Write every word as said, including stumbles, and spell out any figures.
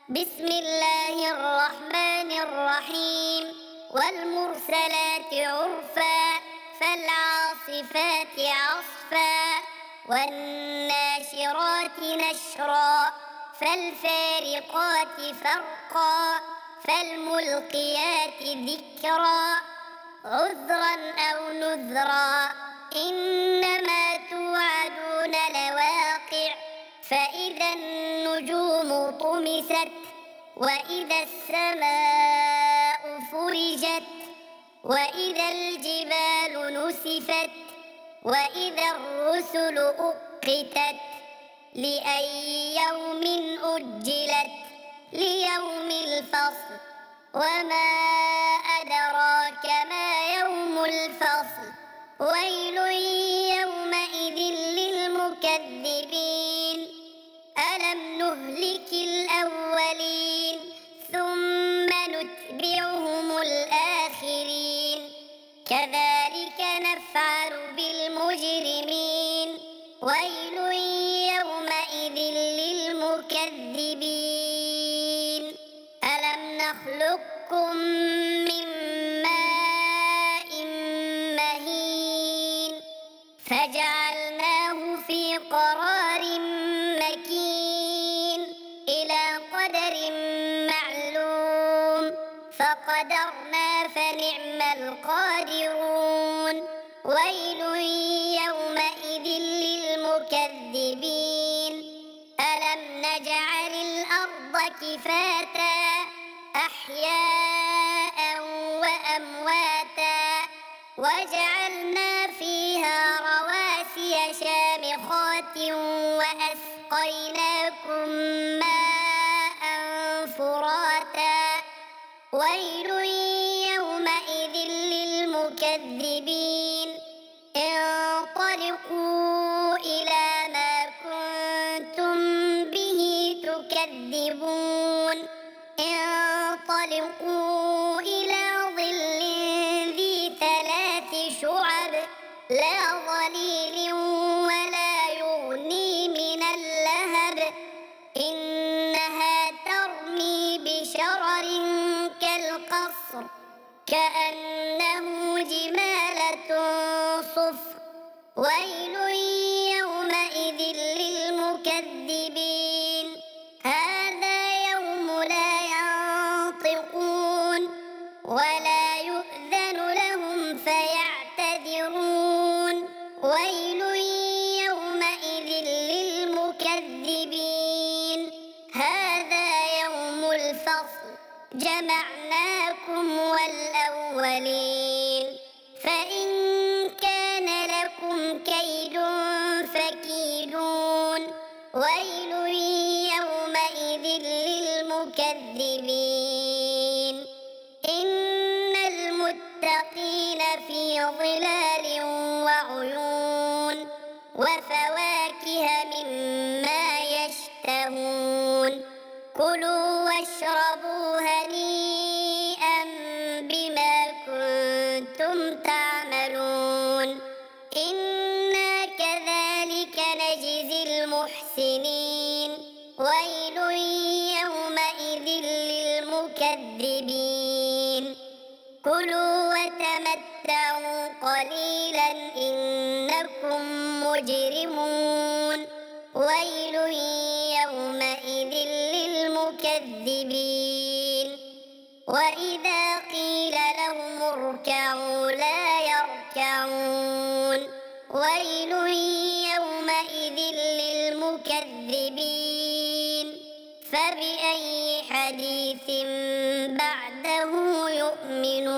بسم الله الرحمن الرحيم. والمرسلات عرفا فالعاصفات عصفا والناشرات نشرا فالفارقات فرقا فالملقيات ذكرا عذرا أو نذرا إنما توعدون لواقع فإذا النجوم طمست وإذا السماء فرجت وإذا الجبال نسفت وإذا الرسل أقتت لأي يوم أجلت ليوم الفصل وما أدراك ما يوم الفصل ويل يومئذ للمكذبين ألم نهلك الأولين ثم نتبعهم الآخرين كذلك نفعل بالمجرمين ويل يومئذ للمكذبين ألم نخلقكم من ماء مهين فجعلناه في قرار مكين إلى قدر معلوم فقدرنا فنعم القادرون ويل يومئذ للمكذبين ألم نجعل الأرض كفاتا أحياء وأمواتا وجعلنا فيها رواسي شامخات وأسقيناكم ماء فراتا ويل يومئذ للمكذبين انطلقوا إلى ما كنتم به تكذبون انطلقوا إلى ظل ذي ثلاث شعب لا ظليل ولا يغني من اللهب إنها ترمي بشرر كالقصر كأنه جمالة صفر ويل يومئذ للمكذبين هذا يوم لا ينطقون ولا يؤذن لهم فيعتذرون ويل يومئذ للمكذبين هذا يوم الفصل جمعناكم والأولين فإن كان لكم كيد فكيدون ويل يومئذ للمكذبين إن المتقين في ظلال وعيون وفواكه مما يشتهون كلوا واشربوا هنيئا بما كنتم تعملون إنا كذلك نجزي المحسنين ويل يومئذ للمكذبين كلوا وتمتعوا قليلا إنكم مجرمون ويل يومئذ للمكذبين وإذا قيل لهم اركعوا لا يركعون ويل يومئذ للمكذبين فبأي حديث بعده يؤمنون